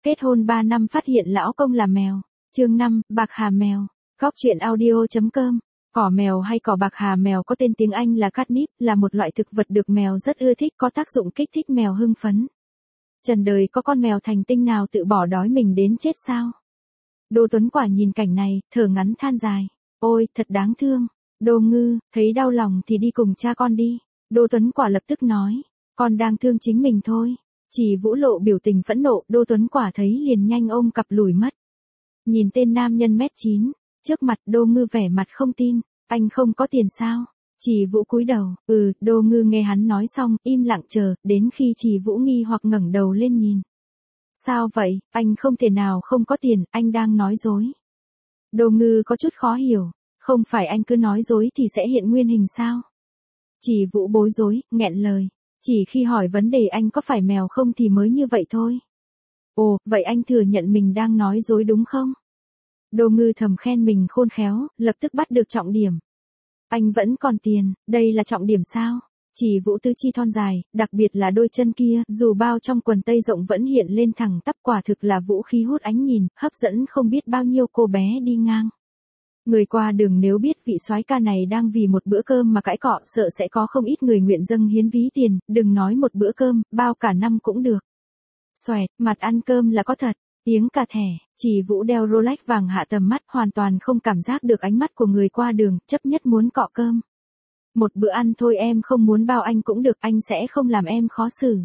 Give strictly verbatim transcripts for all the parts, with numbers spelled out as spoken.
Kết hôn ba năm phát hiện lão công là mèo. Chương năm, bạc hà mèo. Góc truyện audio chấm com. Cỏ mèo hay cỏ bạc hà mèo có tên tiếng Anh là catnip, là một loại thực vật được mèo rất ưa thích, có tác dụng kích thích mèo hưng phấn. Trần đời có con mèo thành tinh nào tự bỏ đói mình đến chết sao? Đô Tuấn Quả nhìn cảnh này, thở ngắn than dài. Ôi, thật đáng thương. Đô Ngư, thấy đau lòng thì đi cùng cha con đi. Đô Tuấn Quả lập tức nói. Con đang thương chính mình thôi. Chỉ Vũ lộ biểu tình phẫn nộ, Đô Tuấn Quả thấy liền nhanh ôm cặp lùi mất. Nhìn tên nam nhân mét chín, trước mặt Đô Ngư vẻ mặt không tin. Anh không có tiền sao? Chỉ Vũ cúi đầu, ừ, Đô Ngư nghe hắn nói xong, im lặng chờ, đến khi Chỉ Vũ nghi hoặc ngẩng đầu lên nhìn. Sao vậy, anh không thể nào không có tiền, anh đang nói dối. Đô Ngư có chút khó hiểu, không phải anh cứ nói dối thì sẽ hiện nguyên hình sao? Chỉ Vũ bối rối, nghẹn lời, chỉ khi hỏi vấn đề anh có phải mèo không thì mới như vậy thôi. Ồ, vậy anh thừa nhận mình đang nói dối đúng không? Đô Ngư thầm khen mình khôn khéo, lập tức bắt được trọng điểm. Anh vẫn còn tiền, đây là trọng điểm sao? Chỉ Vũ tứ chi thon dài, đặc biệt là đôi chân kia, dù bao trong quần tây rộng vẫn hiện lên thẳng tắp, quả thực là vũ khí hút ánh nhìn, hấp dẫn không biết bao nhiêu cô bé đi ngang. Người qua đường nếu biết vị soái ca này đang vì một bữa cơm mà cãi cọ, sợ sẽ có không ít người nguyện dâng hiến ví tiền, đừng nói một bữa cơm, bao cả năm cũng được. Xoẹt, mặt ăn cơm là có thật. Tiếng cà thẻ, Chỉ Vũ đeo Rolex vàng hạ tầm mắt, hoàn toàn không cảm giác được ánh mắt của người qua đường, chấp nhất muốn cọ cơm. Một bữa ăn thôi em không muốn bao anh cũng được, anh sẽ không làm em khó xử.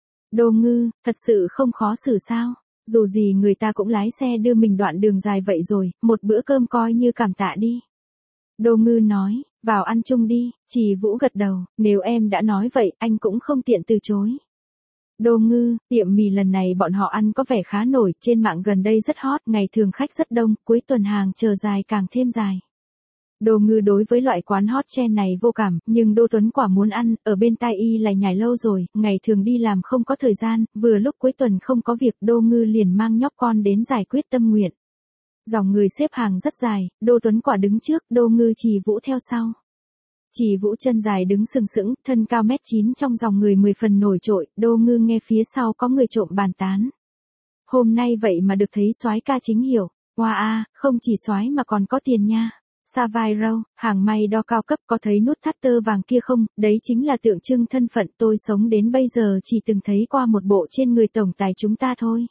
Đô Ngư, thật sự không khó xử sao? Dù gì người ta cũng lái xe đưa mình đoạn đường dài vậy rồi, một bữa cơm coi như cảm tạ đi. Đô Ngư nói, vào ăn chung đi, Chỉ Vũ gật đầu, nếu em đã nói vậy, anh cũng không tiện từ chối. Đô Ngư, tiệm mì lần này bọn họ ăn có vẻ khá nổi, trên mạng gần đây rất hot, ngày thường khách rất đông, cuối tuần hàng chờ dài càng thêm dài. Đô Ngư đối với loại quán hot trend này vô cảm, nhưng Đô Tuấn Quả muốn ăn, ở bên tai y lải nhải lâu rồi, ngày thường đi làm không có thời gian, vừa lúc cuối tuần không có việc, Đô Ngư liền mang nhóc con đến giải quyết tâm nguyện. Dòng người xếp hàng rất dài, Đô Tuấn Quả đứng trước, Đô Ngư Chỉ Vũ theo sau. Chỉ Vũ chân dài đứng sừng sững, thân cao mét chín trong dòng người mười phần nổi trội, Đô Ngư nghe phía sau có người trộm bàn tán. Hôm nay vậy mà được thấy soái ca chính hiệu, wow a, không chỉ soái mà còn có tiền nha. Savile Row, hàng may đo cao cấp, có thấy nút thắt tơ vàng kia không, đấy chính là tượng trưng thân phận, tôi sống đến bây giờ chỉ từng thấy qua một bộ trên người tổng tài chúng ta thôi.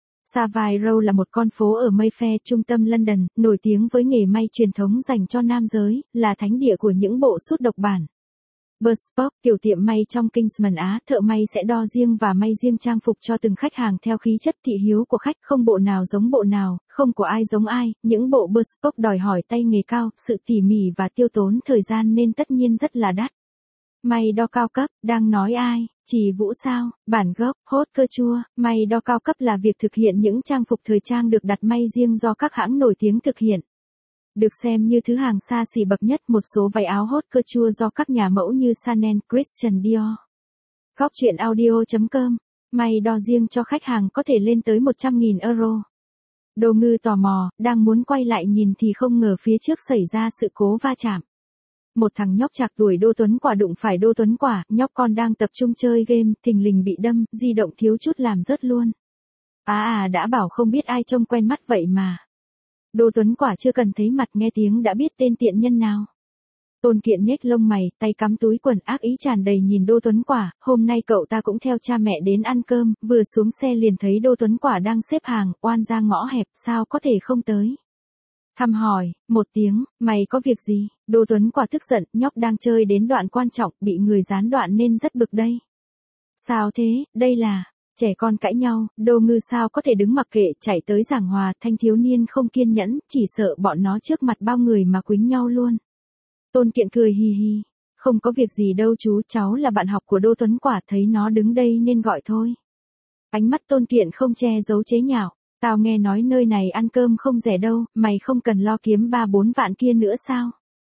Savile Row là một con phố ở Mayfair, trung tâm London, nổi tiếng với nghề may truyền thống dành cho nam giới, là thánh địa của những bộ sút độc bản. Bespoke, kiểu tiệm may trong Kingsman Á, thợ may sẽ đo riêng và may riêng trang phục cho từng khách hàng theo khí chất thị hiếu của khách, không bộ nào giống bộ nào, không của ai giống ai, những bộ Bespoke đòi hỏi tay nghề cao, sự tỉ mỉ và tiêu tốn thời gian nên tất nhiên rất là đắt. May đo cao cấp, đang nói ai? Chỉ Vũ sao? Bản gốc, haute couture, may đo cao cấp là việc thực hiện những trang phục thời trang được đặt may riêng do các hãng nổi tiếng thực hiện. Được xem như thứ hàng xa xỉ bậc nhất, một số váy áo haute couture do các nhà mẫu như Chanel, Christian Dior. Góc truyện audio chấm com, may đo riêng cho khách hàng có thể lên tới một trăm nghìn euro. Đô Ngư tò mò, đang muốn quay lại nhìn thì không ngờ phía trước xảy ra sự cố va chạm. Một thằng nhóc trạc tuổi Đô Tuấn Quả đụng phải Đô Tuấn Quả, nhóc con đang tập trung chơi game, thình lình bị đâm, di động thiếu chút làm rớt luôn. À à, đã bảo không biết ai trông quen mắt vậy mà. Đô Tuấn Quả chưa cần thấy mặt nghe tiếng đã biết tên tiện nhân nào. Tôn Kiện nhếch lông mày, tay cắm túi quần, ác ý tràn đầy nhìn Đô Tuấn Quả, hôm nay cậu ta cũng theo cha mẹ đến ăn cơm, vừa xuống xe liền thấy Đô Tuấn Quả đang xếp hàng, oan ra ngõ hẹp, sao có thể không tới. Thăm hỏi, một tiếng, mày có việc gì? Đô Tuấn Quả tức giận, nhóc đang chơi đến đoạn quan trọng, bị người gián đoạn nên rất bực đây. Sao thế, đây là... Trẻ con cãi nhau, Đô Ngư sao có thể đứng mặc kệ, chạy tới giảng hòa, thanh thiếu niên không kiên nhẫn, chỉ sợ bọn nó trước mặt bao người mà quýnh nhau luôn. Tôn Kiện cười hì hì, không có việc gì đâu chú, cháu là bạn học của Đô Tuấn Quả, thấy nó đứng đây nên gọi thôi. Ánh mắt Tôn Kiện không che giấu chế nhạo, tao nghe nói nơi này ăn cơm không rẻ đâu, mày không cần lo kiếm ba bốn vạn kia nữa sao?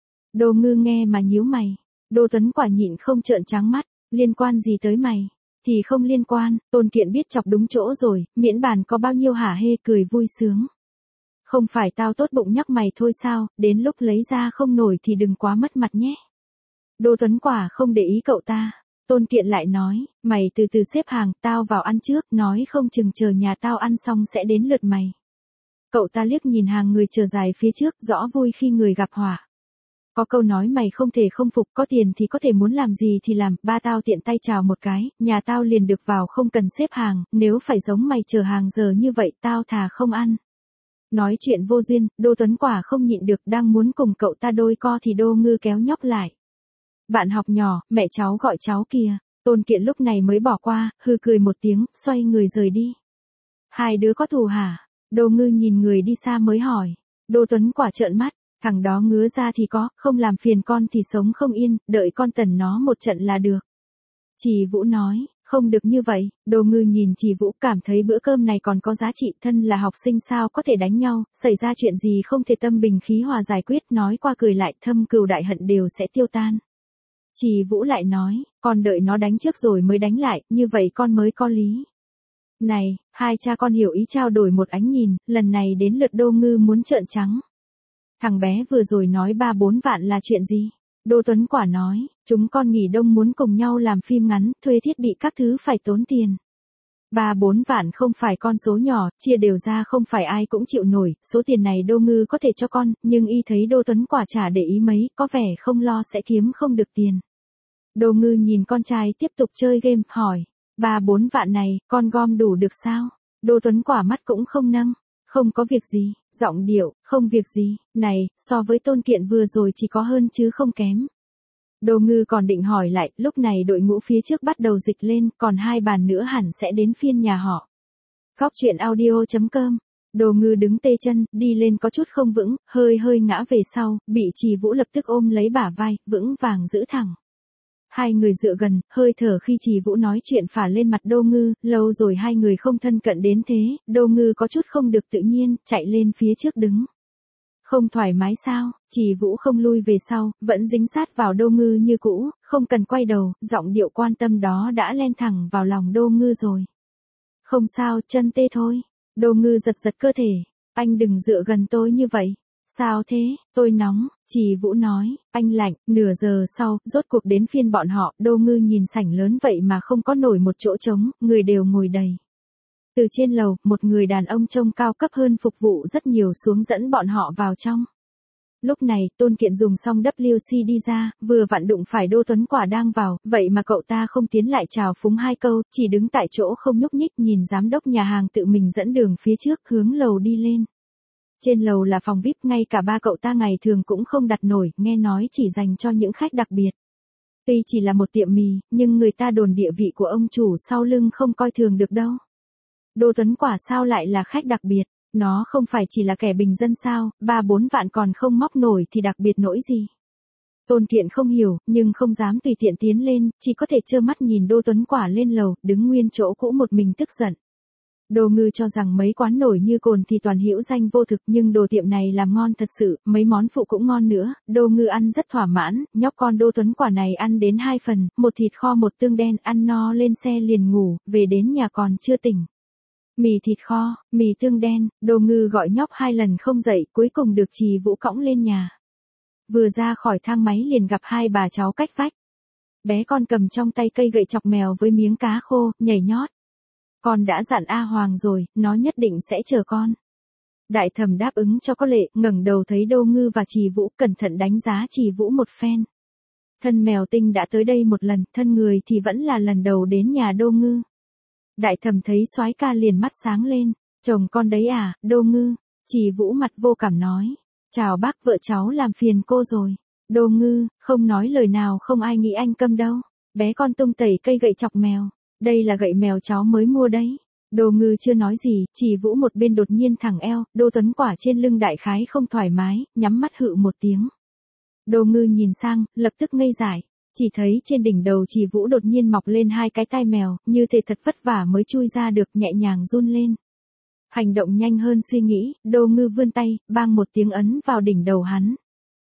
Đô Ngư nghe mà nhíu mày, Đô Tuấn Quả nhịn không trợn trắng mắt, liên quan gì tới mày? Thì không liên quan, Tôn Kiện biết chọc đúng chỗ rồi, miễn bàn có bao nhiêu hả hê, cười vui sướng. Không phải tao tốt bụng nhắc mày thôi sao, đến lúc lấy ra không nổi thì đừng quá mất mặt nhé. Đô Tuấn Quả không để ý cậu ta, Tôn Kiện lại nói, mày từ từ xếp hàng, tao vào ăn trước, nói không chừng chờ nhà tao ăn xong sẽ đến lượt mày. Cậu ta liếc nhìn hàng người chờ dài phía trước, rõ vui khi người gặp họa. Có câu nói mày không thể không phục, có tiền thì có thể muốn làm gì thì làm, ba tao tiện tay chào một cái, nhà tao liền được vào không cần xếp hàng, nếu phải giống mày chờ hàng giờ như vậy tao thà không ăn. Nói chuyện vô duyên, Đô Tuấn Quả không nhịn được, đang muốn cùng cậu ta đôi co thì Đô Ngư kéo nhóc lại. Bạn học nhỏ, mẹ cháu gọi cháu kìa. Tôn Kiện lúc này mới bỏ qua, hừ cười một tiếng, xoay người rời đi. Hai đứa có thù hả? Đô Ngư nhìn người đi xa mới hỏi. Đô Tuấn Quả trợn mắt, thằng đó ngứa ra thì có, không làm phiền con thì sống không yên, đợi con tần nó một trận là được. Trì Vũ nói, không được như vậy. Đô Ngư nhìn Trì Vũ, cảm thấy bữa cơm này còn có giá trị, thân là học sinh sao có thể đánh nhau, xảy ra chuyện gì không thể tâm bình khí hòa giải quyết, nói qua cười lại, thâm cừu đại hận đều sẽ tiêu tan. Trì Vũ lại nói, con đợi nó đánh trước rồi mới đánh lại, như vậy con mới có lý. Này, hai cha con hiểu ý trao đổi một ánh nhìn, lần này đến lượt Đô Ngư muốn trợn trắng. Thằng bé vừa rồi nói ba bốn vạn là chuyện gì? Đô Tuấn Quả nói, chúng con nghỉ đông muốn cùng nhau làm phim ngắn, thuê thiết bị các thứ phải tốn tiền. Ba bốn vạn không phải con số nhỏ, chia đều ra không phải ai cũng chịu nổi, số tiền này Đô Ngư có thể cho con, nhưng y thấy Đô Tuấn Quả chả để ý mấy, có vẻ không lo sẽ kiếm không được tiền. Đô Ngư nhìn con trai tiếp tục chơi game, hỏi, ba bốn vạn này, con gom đủ được sao? Đô Tuấn Quả mắt cũng không nâng, không có việc gì, giọng điệu, không việc gì, này, so với Tôn Kiện vừa rồi chỉ có hơn chứ không kém. Đô Ngư còn định hỏi lại, lúc này đội ngũ phía trước bắt đầu dịch lên, còn hai bàn nữa hẳn sẽ đến phiên nhà họ. Góc truyện audio chấm com. Đô Ngư đứng tê chân, đi lên có chút không vững, hơi hơi ngã về sau, bị Trì Vũ lập tức ôm lấy bả vai, vững vàng giữ thẳng. Hai người dựa gần, hơi thở khi Trì Vũ nói chuyện phả lên mặt Đô Ngư, lâu rồi hai người không thân cận đến thế, Đô Ngư có chút không được tự nhiên, chạy lên phía trước đứng. Không thoải mái sao? Trì Vũ không lui về sau, vẫn dính sát vào Đô Ngư như cũ, không cần quay đầu, giọng điệu quan tâm đó đã len thẳng vào lòng Đô Ngư rồi. Không sao, chân tê thôi. Đô Ngư giật giật cơ thể, anh đừng dựa gần tôi như vậy. Sao thế, tôi nóng, Trì Vũ nói, anh lạnh. Nửa giờ sau, rốt cuộc đến phiên bọn họ, Đô Ngư nhìn sảnh lớn vậy mà không có nổi một chỗ trống, người đều ngồi đầy. Từ trên lầu, một người đàn ông trông cao cấp hơn phục vụ rất nhiều xuống dẫn bọn họ vào trong. Lúc này, Tôn Kiện dùng xong W C đi ra, vừa vặn đụng phải Đô Tuấn Quả đang vào, vậy mà cậu ta không tiến lại chào phúng hai câu, chỉ đứng tại chỗ không nhúc nhích nhìn giám đốc nhà hàng tự mình dẫn đường phía trước hướng lầu đi lên. Trên lầu là phòng vi ai pi, ngay cả ba cậu ta ngày thường cũng không đặt nổi, nghe nói chỉ dành cho những khách đặc biệt. Tuy chỉ là một tiệm mì, nhưng người ta đồn địa vị của ông chủ sau lưng không coi thường được đâu. Đô Tuấn Quả sao lại là khách đặc biệt, nó không phải chỉ là kẻ bình dân sao, ba bốn vạn còn không móc nổi thì đặc biệt nỗi gì. Tôn Kiện không hiểu, nhưng không dám tùy tiện tiến lên, chỉ có thể trơ mắt nhìn Đô Tuấn Quả lên lầu, đứng nguyên chỗ cũ một mình tức giận. Đô Ngư cho rằng mấy quán nổi như cồn thì toàn hữu danh vô thực, nhưng đồ tiệm này làm ngon thật sự, mấy món phụ cũng ngon nữa, Đô Ngư ăn rất thỏa mãn, nhóc con Đô Tuấn Quả này ăn đến hai phần, một thịt kho một tương đen, ăn no lên xe liền ngủ, về đến nhà còn chưa tỉnh. Mì thịt kho, mì tương đen, Đô Ngư gọi nhóc hai lần không dậy, cuối cùng được Trì Vũ cõng lên nhà. Vừa ra khỏi thang máy liền gặp hai bà cháu cách vách. Bé con cầm trong tay cây gậy chọc mèo với miếng cá khô, nhảy nhót. Con đã dặn A Hoàng rồi, nó nhất định sẽ chờ con. Đại Thẩm đáp ứng cho có lệ, ngẩng đầu thấy Đô Ngư và Trì Vũ, cẩn thận đánh giá Trì Vũ một phen. Thân mèo tinh đã tới đây một lần, thân người thì vẫn là lần đầu đến nhà Đô Ngư. Đại Thẩm thấy soái ca liền mắt sáng lên, chồng con đấy à, Đô Ngư. Trì Vũ mặt vô cảm nói, chào bác, vợ cháu làm phiền cô rồi. Đô Ngư, không nói lời nào, không ai nghĩ anh câm đâu. Bé con tung tẩy cây gậy chọc mèo, đây là gậy mèo cháu mới mua đấy. Đô Ngư chưa nói gì, Trì Vũ một bên đột nhiên thẳng eo, Đô Tuấn Quả trên lưng đại khái không thoải mái, nhắm mắt hự một tiếng. Đô Ngư nhìn sang, lập tức ngây dại. Chỉ thấy trên đỉnh đầu Trì Vũ đột nhiên mọc lên hai cái tai mèo, như thể thật vất vả mới chui ra được, nhẹ nhàng run lên. Hành động nhanh hơn suy nghĩ, Đô Ngư vươn tay, bang một tiếng ấn vào đỉnh đầu hắn.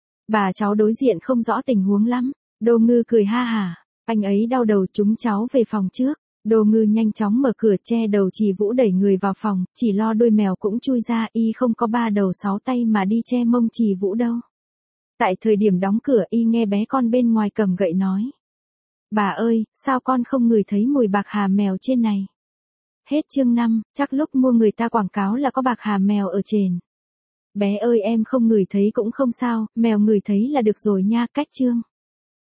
Bà cháu đối diện không rõ tình huống lắm. Đô Ngư cười ha hả, anh ấy đau đầu, chúng cháu về phòng trước. Đô Ngư nhanh chóng mở cửa che đầu Trì Vũ đẩy người vào phòng, chỉ lo đôi mèo cũng chui ra, y không có ba đầu sáu tay mà đi che mông Trì Vũ đâu. Tại thời điểm đóng cửa y nghe bé con bên ngoài cầm gậy nói. Bà ơi, sao con không ngửi thấy mùi bạc hà mèo trên này? Hết chương năm, chắc lúc mua người ta quảng cáo là có bạc hà mèo ở trên. Bé ơi em không ngửi thấy cũng không sao, mèo ngửi thấy là được rồi nha, cách chương.